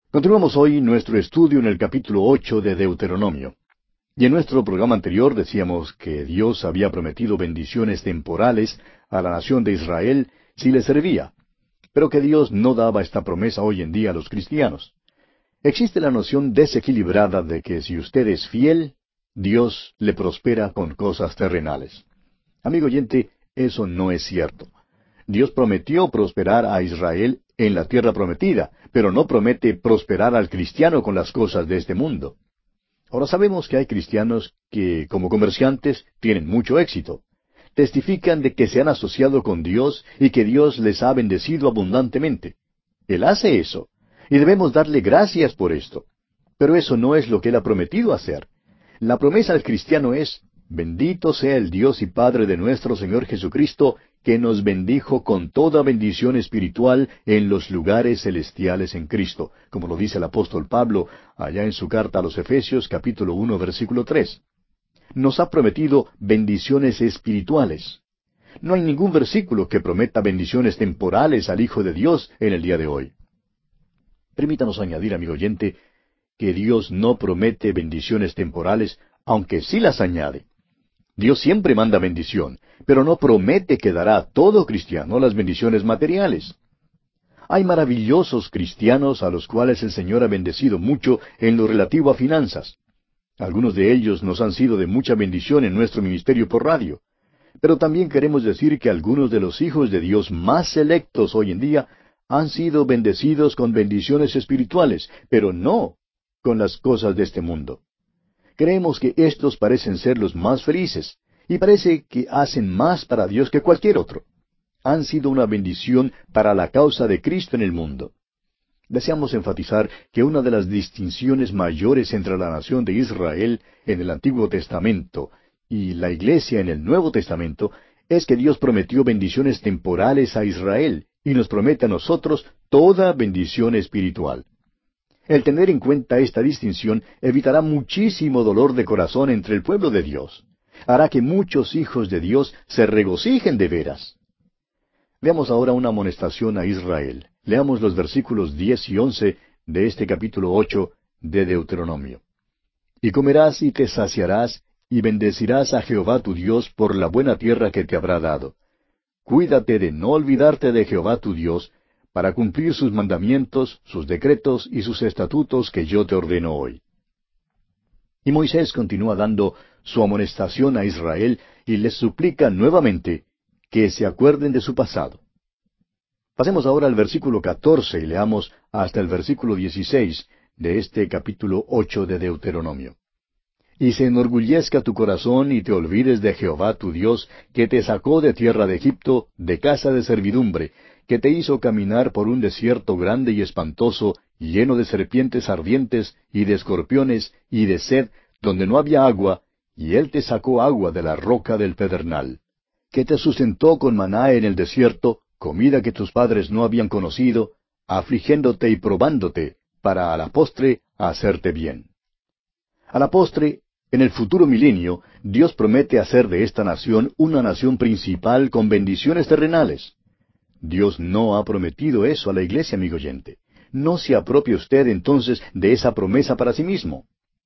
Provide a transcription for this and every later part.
Continuamos hoy nuestro estudio en el capítulo 8 de Deuteronomio. Y en nuestro programa anterior decíamos que Dios había prometido bendiciones temporales a la nación de Israel si le servía, pero que Dios no daba esta promesa hoy en día a los cristianos. Existe la noción desequilibrada de que si usted es fiel, Dios le prospera con cosas terrenales. Amigo oyente, eso no es cierto. Dios prometió prosperar a Israel en la tierra prometida, pero no promete prosperar al cristiano con las cosas de este mundo. Ahora sabemos que hay cristianos que, como comerciantes, tienen mucho éxito. Testifican de que se han asociado con Dios y que Dios les ha bendecido abundantemente. Él hace eso, y debemos darle gracias por esto. Pero eso no es lo que Él ha prometido hacer. La promesa al cristiano es: bendito sea el Dios y Padre de nuestro Señor Jesucristo, que nos bendijo con toda bendición espiritual en los lugares celestiales en Cristo, como lo dice el apóstol Pablo allá en su carta a los Efesios capítulo 1 versículo 3. Nos ha prometido bendiciones espirituales. No hay ningún versículo que prometa bendiciones temporales al Hijo de Dios en el día de hoy. Permítanos añadir, amigo oyente, que Dios no promete bendiciones temporales, aunque sí las añade. Dios siempre manda bendición, pero no promete que dará a todo cristiano las bendiciones materiales. Hay maravillosos cristianos a los cuales el Señor ha bendecido mucho en lo relativo a finanzas. Algunos de ellos nos han sido de mucha bendición en nuestro ministerio por radio. Pero también queremos decir que algunos de los hijos de Dios más selectos hoy en día han sido bendecidos con bendiciones espirituales, pero no con las cosas de este mundo. Creemos que estos parecen ser los más felices, y parece que hacen más para Dios que cualquier otro. Han sido una bendición para la causa de Cristo en el mundo. Deseamos enfatizar que una de las distinciones mayores entre la nación de Israel en el Antiguo Testamento y la Iglesia en el Nuevo Testamento es que Dios prometió bendiciones temporales a Israel y nos promete a nosotros toda bendición espiritual. El tener en cuenta esta distinción evitará muchísimo dolor de corazón entre el pueblo de Dios. Hará que muchos hijos de Dios se regocijen de veras. Veamos ahora una amonestación a Israel. Leamos los versículos 10 y 11 de este capítulo 8 de Deuteronomio. Y comerás y te saciarás, y bendecirás a Jehová tu Dios por la buena tierra que te habrá dado. Cuídate de no olvidarte de Jehová tu Dios, para cumplir sus mandamientos, sus decretos y sus estatutos que yo te ordeno hoy. Y Moisés continúa dando su amonestación a Israel y les suplica nuevamente que se acuerden de su pasado. Pasemos ahora al versículo 14 y leamos hasta el versículo 16 de este capítulo 8 de Deuteronomio. Y se enorgullezca tu corazón y te olvides de Jehová tu Dios, que te sacó de tierra de Egipto, de casa de servidumbre, que te hizo caminar por un desierto grande y espantoso, lleno de serpientes ardientes, y de escorpiones, y de sed, donde no había agua, y él te sacó agua de la roca del pedernal. Que te sustentó con maná en el desierto, comida que tus padres no habían conocido, afligiéndote y probándote, para a la postre hacerte bien. A la postre, en el futuro milenio, Dios promete hacer de esta nación una nación principal con bendiciones terrenales. Dios no ha prometido eso a la iglesia, amigo oyente. No se apropie usted entonces de esa promesa para sí mismo.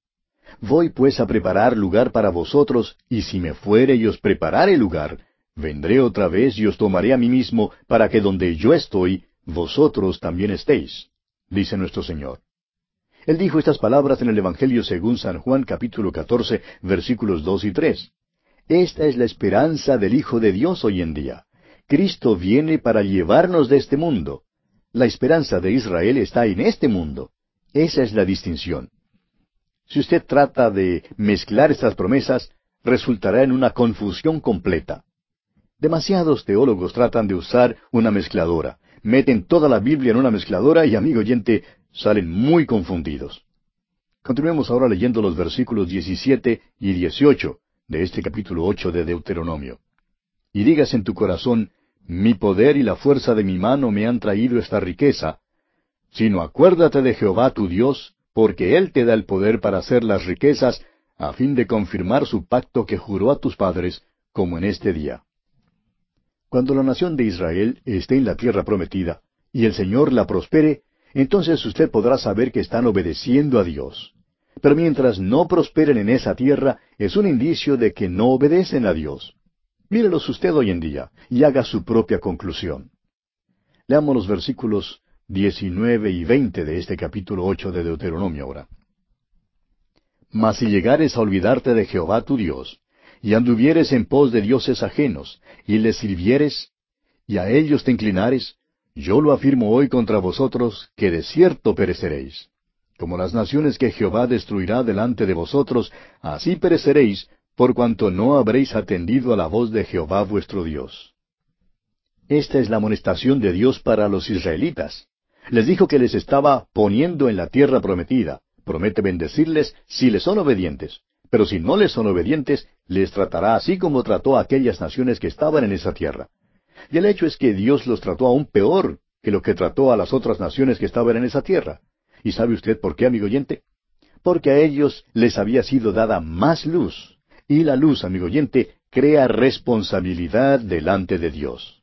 Voy pues a preparar lugar para vosotros, y si me fuere y os preparare lugar, vendré otra vez y os tomaré a mí mismo, para que donde yo estoy, vosotros también estéis, dice nuestro Señor. Él dijo estas palabras en el Evangelio según San Juan capítulo 14, versículos 2 y 3. Esta es la esperanza del Hijo de Dios hoy en día. Cristo viene para llevarnos de este mundo. La esperanza de Israel está en este mundo. Esa es la distinción. Si usted trata de mezclar estas promesas, resultará en una confusión completa. Demasiados teólogos tratan de usar una mezcladora. Meten toda la Biblia en una mezcladora y, amigo oyente, salen muy confundidos. Continuemos ahora leyendo los versículos 17 y 18 de este capítulo 8 de Deuteronomio. Y digas en tu corazón: mi poder y la fuerza de mi mano me han traído esta riqueza, sino acuérdate de Jehová tu Dios, porque Él te da el poder para hacer las riquezas, a fin de confirmar su pacto que juró a tus padres, como en este día. Cuando la nación de Israel esté en la tierra prometida, y el Señor la prospere, entonces usted podrá saber que están obedeciendo a Dios. Pero mientras no prosperen en esa tierra, es un indicio de que no obedecen a Dios. Mírelos usted hoy en día y haga su propia conclusión. Leamos los versículos 19 y 20 de este capítulo 8 de Deuteronomio ahora. Mas si llegares a olvidarte de Jehová tu Dios, y anduvieres en pos de dioses ajenos, y les sirvieres, y a ellos te inclinares, yo lo afirmo hoy contra vosotros, que de cierto pereceréis. Como las naciones que Jehová destruirá delante de vosotros, así pereceréis, por cuanto no habréis atendido a la voz de Jehová vuestro Dios. Esta es la amonestación de Dios para los israelitas. Les dijo que les estaba poniendo en la tierra prometida. Promete bendecirles si les son obedientes. Pero si no les son obedientes, les tratará así como trató a aquellas naciones que estaban en esa tierra. Y el hecho es que Dios los trató aún peor que lo que trató a las otras naciones que estaban en esa tierra. ¿Y sabe usted por qué, amigo oyente? Porque a ellos les había sido dada más luz. Y la luz, amigo oyente, crea responsabilidad delante de Dios.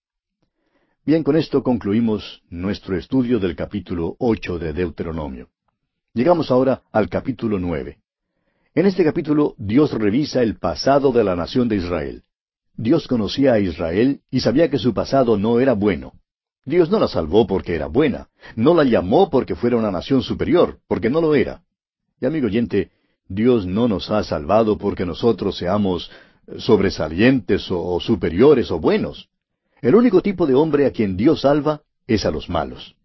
Bien, con esto concluimos nuestro estudio del capítulo 8 de Deuteronomio. Llegamos ahora al capítulo 9. En este capítulo Dios revisa el pasado de la nación de Israel. Dios conocía a Israel y sabía que su pasado no era bueno. Dios no la salvó porque era buena, no la llamó porque fuera una nación superior, porque no lo era. Y amigo oyente, Dios no nos ha salvado porque nosotros seamos sobresalientes o superiores o buenos. El único tipo de hombre a quien Dios salva es a los malos.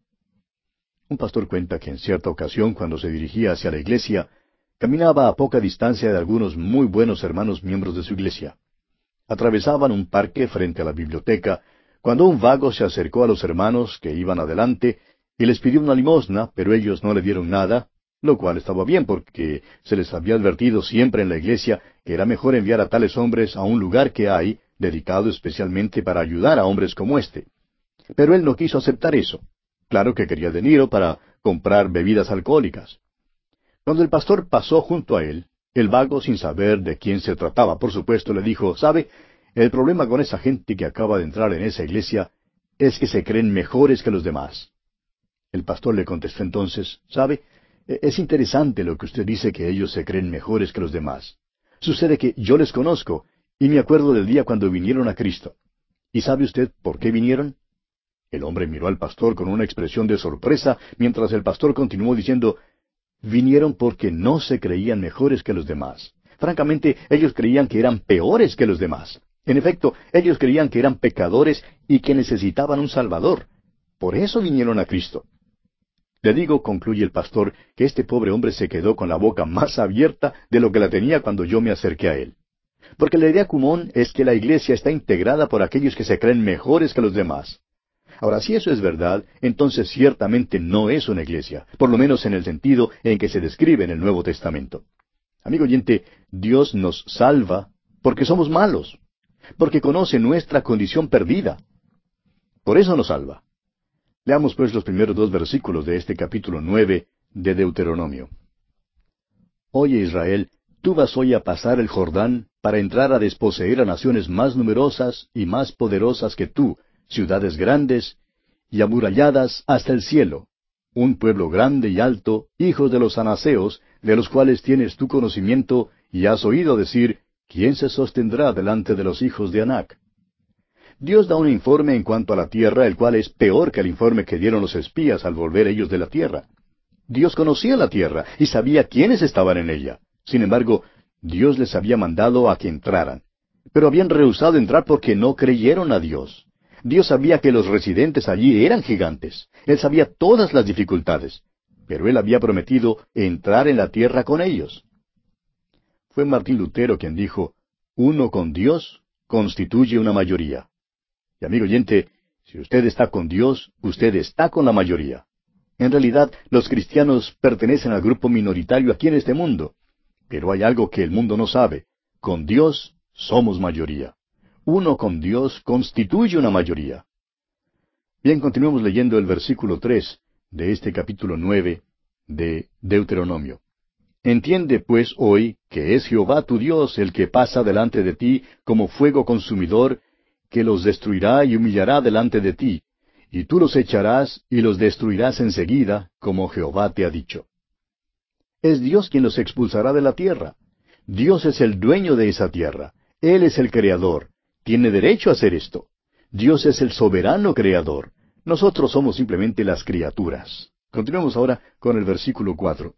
Un pastor cuenta que en cierta ocasión, cuando se dirigía hacia la iglesia, caminaba a poca distancia de algunos muy buenos hermanos miembros de su iglesia. Atravesaban un parque frente a la biblioteca, cuando un vago se acercó a los hermanos que iban adelante y les pidió una limosna, pero ellos no le dieron nada, lo cual estaba bien porque se les había advertido siempre en la iglesia que era mejor enviar a tales hombres a un lugar que hay, dedicado especialmente para ayudar a hombres como este. Pero él no quiso aceptar eso. Claro que quería dinero para comprar bebidas alcohólicas. Cuando el pastor pasó junto a él, el vago, sin saber de quién se trataba, por supuesto, le dijo, ¿sabe? El problema con esa gente que acaba de entrar en esa iglesia es que se creen mejores que los demás. El pastor le contestó entonces, ¿sabe? Es interesante lo que usted dice que ellos se creen mejores que los demás. Sucede que yo les conozco y me acuerdo del día cuando vinieron a Cristo. ¿Y sabe usted por qué vinieron? El hombre miró al pastor con una expresión de sorpresa, mientras el pastor continuó diciendo, vinieron porque no se creían mejores que los demás. Francamente, ellos creían que eran peores que los demás. En efecto, ellos creían que eran pecadores y que necesitaban un Salvador. Por eso vinieron a Cristo. Le digo, concluye el pastor, que este pobre hombre se quedó con la boca más abierta de lo que la tenía cuando yo me acerqué a él. Porque la idea común es que la iglesia está integrada por aquellos que se creen mejores que los demás. Ahora, si eso es verdad, entonces ciertamente no es una iglesia, por lo menos en el sentido en que se describe en el Nuevo Testamento. Amigo oyente, Dios nos salva porque somos malos, porque conoce nuestra condición perdida. Por eso nos salva. Leamos pues los primeros 2 versículos de este capítulo 9 de Deuteronomio. Oye Israel, tú vas hoy a pasar el Jordán para entrar a desposeer a naciones más numerosas y más poderosas que tú, ciudades grandes y amuralladas hasta el cielo, un pueblo grande y alto, hijos de los anaseos, de los cuales tienes tu conocimiento, y has oído decir, ¿quién se sostendrá delante de los hijos de Anac? Dios da un informe en cuanto a la tierra, el cual es peor que el informe que dieron los espías al volver ellos de la tierra. Dios conocía la tierra y sabía quiénes estaban en ella. Sin embargo, Dios les había mandado a que entraran. Pero habían rehusado entrar porque no creyeron a Dios. Dios sabía que los residentes allí eran gigantes. Él sabía todas las dificultades. Pero Él había prometido entrar en la tierra con ellos. Fue Martín Lutero quien dijo, uno con Dios constituye una mayoría. Y amigo oyente, si usted está con Dios, usted está con la mayoría. En realidad, los cristianos pertenecen al grupo minoritario aquí en este mundo. Pero hay algo que el mundo no sabe. Con Dios somos mayoría. Uno con Dios constituye una mayoría. Bien, continuemos leyendo el versículo 3 de este capítulo 9 de Deuteronomio. Entiende pues hoy que es Jehová tu Dios el que pasa delante de ti como fuego consumidor, que los destruirá y humillará delante de ti, y tú los echarás y los destruirás enseguida, como Jehová te ha dicho. Es Dios quien los expulsará de la tierra. Dios es el dueño de esa tierra. Él es el creador. Tiene derecho a hacer esto. Dios es el soberano creador. Nosotros somos simplemente las criaturas. Continuemos ahora con el versículo 4.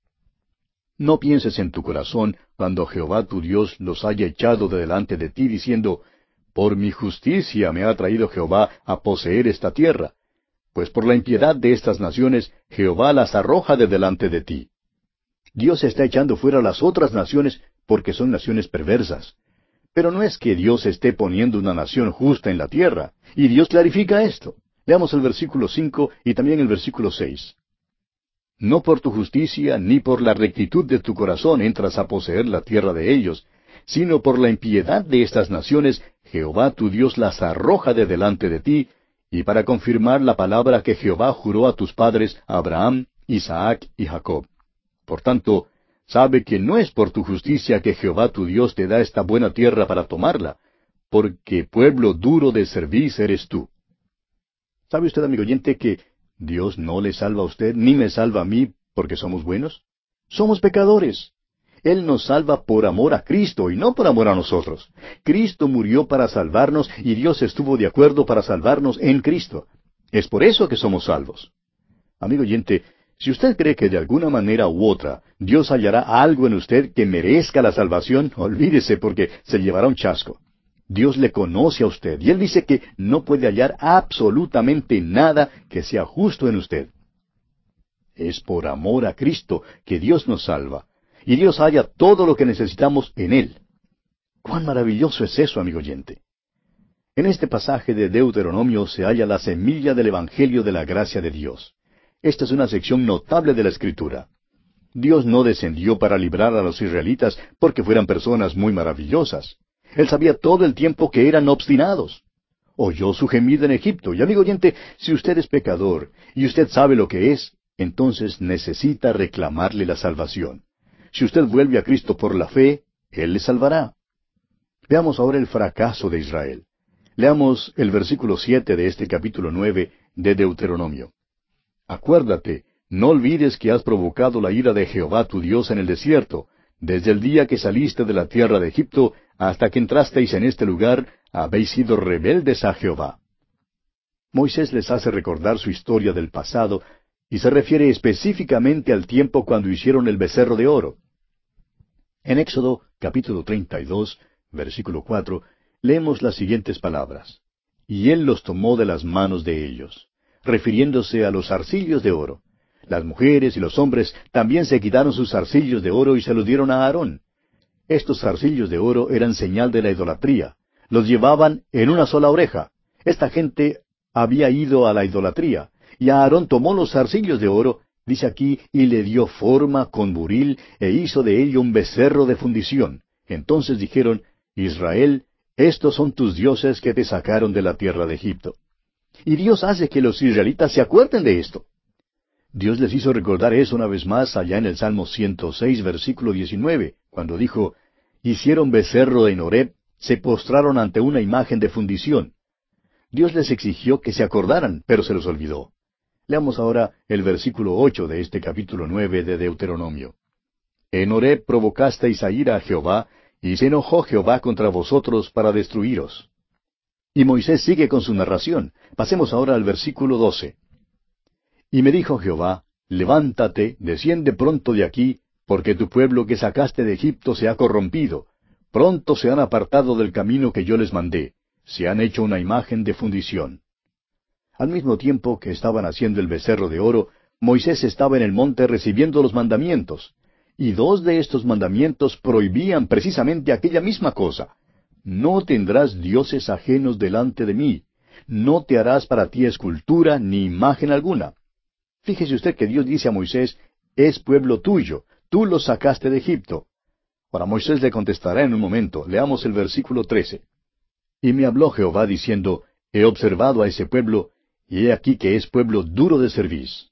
No pienses en tu corazón cuando Jehová tu Dios los haya echado de delante de ti, diciendo, por mi justicia me ha traído Jehová a poseer esta tierra. Pues por la impiedad de estas naciones, Jehová las arroja de delante de ti. Dios está echando fuera a las otras naciones porque son naciones perversas. Pero no es que Dios esté poniendo una nación justa en la tierra, y Dios clarifica esto. Leamos el versículo 5 y también el versículo 6. No por tu justicia ni por la rectitud de tu corazón entras a poseer la tierra de ellos, sino por la impiedad de estas naciones, Jehová tu Dios las arroja de delante de ti, y para confirmar la palabra que Jehová juró a tus padres, Abraham, Isaac y Jacob. Por tanto, sabe que no es por tu justicia que Jehová tu Dios te da esta buena tierra para tomarla, porque pueblo duro de cerviz eres tú. ¿Sabe usted, amigo oyente, que Dios no le salva a usted ni me salva a mí porque somos buenos? Somos pecadores. Él nos salva por amor a Cristo y no por amor a nosotros. Cristo murió para salvarnos y Dios estuvo de acuerdo para salvarnos en Cristo. Es por eso que somos salvos. Amigo oyente, si usted cree que de alguna manera u otra Dios hallará algo en usted que merezca la salvación, olvídese porque se llevará un chasco. Dios le conoce a usted y Él dice que no puede hallar absolutamente nada que sea justo en usted. Es por amor a Cristo que Dios nos salva, y Dios halla todo lo que necesitamos en Él. ¡Cuán maravilloso es eso, amigo oyente! En este pasaje de Deuteronomio se halla la semilla del Evangelio de la gracia de Dios. Esta es una sección notable de la Escritura. Dios no descendió para librar a los israelitas porque fueran personas muy maravillosas. Él sabía todo el tiempo que eran obstinados. Oyó su gemido en Egipto. Y amigo oyente, si usted es pecador y usted sabe lo que es, entonces necesita reclamarle la salvación. Si usted vuelve a Cristo por la fe, Él le salvará. Veamos ahora el fracaso de Israel. Leamos el versículo 7 de este capítulo 9 de Deuteronomio. Acuérdate, no olvides que has provocado la ira de Jehová tu Dios en el desierto, desde el día que saliste de la tierra de Egipto hasta que entrasteis en este lugar, habéis sido rebeldes a Jehová. Moisés les hace recordar su historia del pasado y se refiere específicamente al tiempo cuando hicieron el becerro de oro. En Éxodo capítulo 32, versículo 4, leemos las siguientes palabras. Y él los tomó de las manos de ellos, refiriéndose a los zarcillos de oro. Las mujeres y los hombres también se quitaron sus zarcillos de oro y se los dieron a Aarón. Estos zarcillos de oro eran señal de la idolatría. Los llevaban en una sola oreja. Esta gente había ido a la idolatría. Y Aarón tomó los zarcillos de oro, dice aquí, y le dio forma con buril, e hizo de ello un becerro de fundición. Entonces dijeron, Israel, estos son tus dioses que te sacaron de la tierra de Egipto. Y Dios hace que los israelitas se acuerden de esto. Dios les hizo recordar eso una vez más allá en el Salmo 106, versículo 19, cuando dijo, hicieron becerro en Horeb, se postraron ante una imagen de fundición. Dios les exigió que se acordaran, pero se los olvidó. Leamos ahora el versículo 8 de este capítulo 9 de Deuteronomio. En Horeb provocasteis a ira a Jehová, y se enojó Jehová contra vosotros para destruiros. Y Moisés sigue con su narración. Pasemos ahora al versículo 12. Y me dijo Jehová, levántate, desciende pronto de aquí, porque tu pueblo que sacaste de Egipto se ha corrompido. Pronto se han apartado del camino que yo les mandé. Se han hecho una imagen de fundición. Al mismo tiempo que estaban haciendo el becerro de oro, Moisés estaba en el monte recibiendo los mandamientos. Y dos de estos mandamientos prohibían precisamente aquella misma cosa. No tendrás dioses ajenos delante de mí. No te harás para ti escultura ni imagen alguna. Fíjese usted que Dios dice a Moisés, es pueblo tuyo, tú los sacaste de Egipto. Ahora Moisés le contestará en un momento. Leamos el versículo 13. Y me habló Jehová diciendo, he observado a ese pueblo, y he aquí que es pueblo duro de cerviz.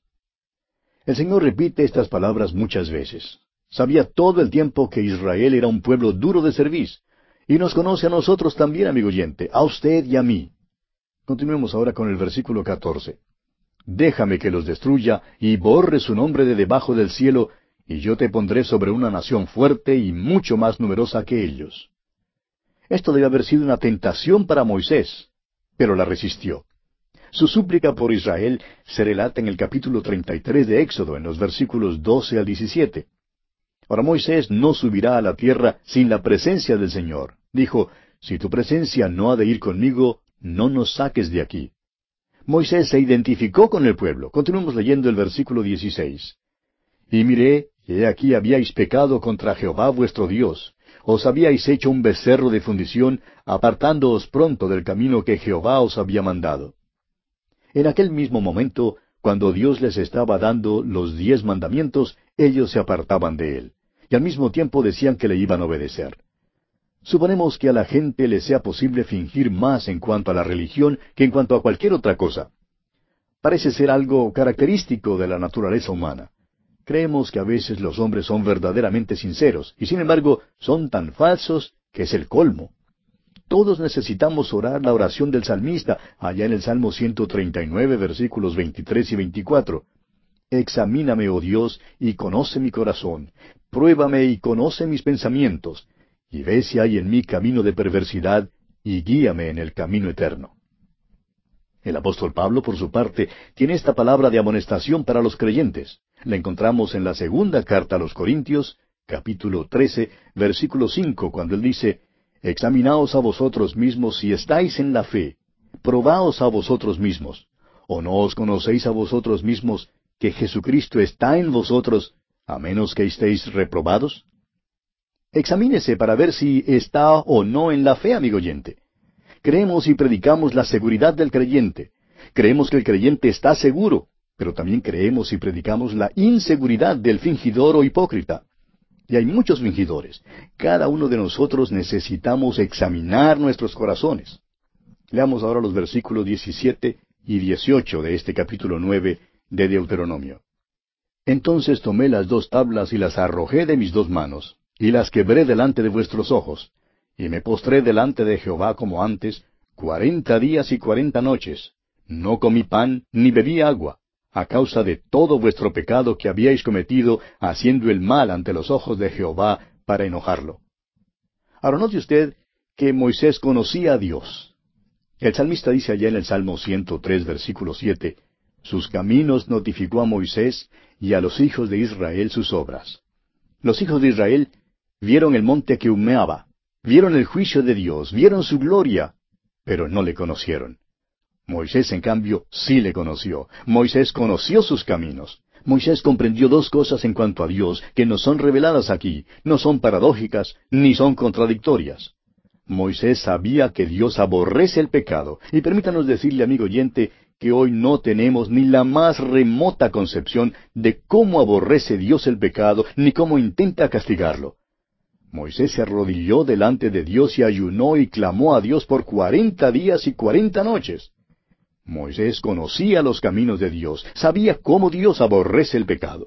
El Señor repite estas palabras muchas veces. Sabía todo el tiempo que Israel era un pueblo duro de cerviz, y nos conoce a nosotros también, amigo oyente, a usted y a mí. Continuemos ahora con el versículo 14. Déjame que los destruya y borre su nombre de debajo del cielo, y yo te pondré sobre una nación fuerte y mucho más numerosa que ellos. Esto debe haber sido una tentación para Moisés, pero la resistió. Su súplica por Israel se relata en el capítulo 33 de Éxodo, en los versículos 12 al 17. Ahora Moisés no subirá a la tierra sin la presencia del Señor. Dijo, si tu presencia no ha de ir conmigo, no nos saques de aquí. Moisés se identificó con el pueblo. Continuemos leyendo el versículo 16. Y miré, y he aquí habíais pecado contra Jehová vuestro Dios. Os habíais hecho un becerro de fundición, apartándoos pronto del camino que Jehová os había mandado. En aquel mismo momento, cuando Dios les estaba dando los 10 mandamientos, ellos se apartaban de él, y al mismo tiempo decían que le iban a obedecer. Suponemos que a la gente le sea posible fingir más en cuanto a la religión que en cuanto a cualquier otra cosa. Parece ser algo característico de la naturaleza humana. Creemos que a veces los hombres son verdaderamente sinceros, y sin embargo son tan falsos que es el colmo. Todos necesitamos orar la oración del salmista, allá en el Salmo 139, versículos 23 y 24. Examíname, oh Dios, y conoce mi corazón. Pruébame y conoce mis pensamientos. Y ve si hay en mí camino de perversidad, y guíame en el camino eterno. El apóstol Pablo, por su parte, tiene esta palabra de amonestación para los creyentes. La encontramos en la segunda carta a los Corintios, capítulo 13, versículo 5, cuando él dice, Examinaos a vosotros mismos si estáis en la fe. Probaos a vosotros mismos. ¿O no os conocéis a vosotros mismos que Jesucristo está en vosotros, a menos que estéis reprobados? Examínese para ver si está o no en la fe, amigo oyente. Creemos y predicamos la seguridad del creyente. Creemos que el creyente está seguro, pero también creemos y predicamos la inseguridad del fingidor o hipócrita. Y hay muchos fingidores. Cada uno de nosotros necesitamos examinar nuestros corazones. Leamos ahora los versículos 17 y 18 de este capítulo 9 de Deuteronomio. Entonces tomé las 2 tablas y las arrojé de mis 2 manos, y las quebré delante de vuestros ojos, y me postré delante de Jehová como antes, 40 días y 40 noches. No comí pan, ni bebí agua, a causa de todo vuestro pecado que habíais cometido, haciendo el mal ante los ojos de Jehová, para enojarlo. Ahora note usted que Moisés conocía a Dios. El salmista dice allá en el Salmo 103, versículo 7, sus caminos notificó a Moisés, y a los hijos de Israel sus obras. Los hijos de Israel vieron el monte que humeaba, vieron el juicio de Dios, vieron su gloria, pero no le conocieron. Moisés, en cambio, sí le conoció. Moisés conoció sus caminos. Moisés comprendió 2 cosas en cuanto a Dios que nos son reveladas aquí, no son paradójicas, ni son contradictorias. Moisés sabía que Dios aborrece el pecado, y permítanos decirle, amigo oyente, que hoy no tenemos ni la más remota concepción de cómo aborrece Dios el pecado, ni cómo intenta castigarlo. Moisés se arrodilló delante de Dios y ayunó y clamó a Dios por 40 días y 40 noches. Moisés conocía los caminos de Dios, sabía cómo Dios aborrece el pecado.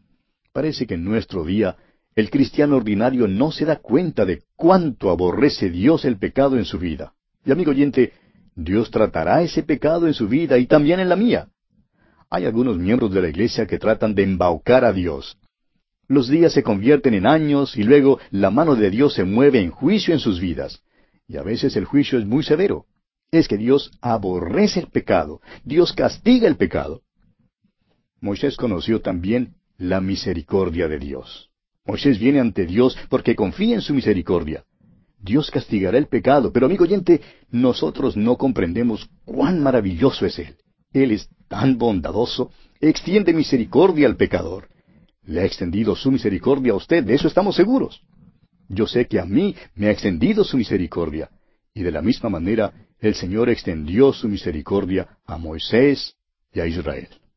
Parece que en nuestro día el cristiano ordinario no se da cuenta de cuánto aborrece Dios el pecado en su vida. Y amigo oyente, Dios tratará ese pecado en su vida y también en la mía. Hay algunos miembros de la iglesia que tratan de embaucar a Dios. Los días se convierten en años y luego la mano de Dios se mueve en juicio en sus vidas. Y a veces el juicio es muy severo. Es que Dios aborrece el pecado. Dios castiga el pecado. Moisés conoció también la misericordia de Dios. Moisés viene ante Dios porque confía en su misericordia. Dios castigará el pecado, pero amigo oyente, nosotros no comprendemos cuán maravilloso es Él. Él es tan bondadoso, extiende misericordia al pecador. Le ha extendido su misericordia a usted, de eso estamos seguros. Yo sé que a mí me ha extendido su misericordia, y de la misma manera el Señor extendió su misericordia a Moisés y a Israel.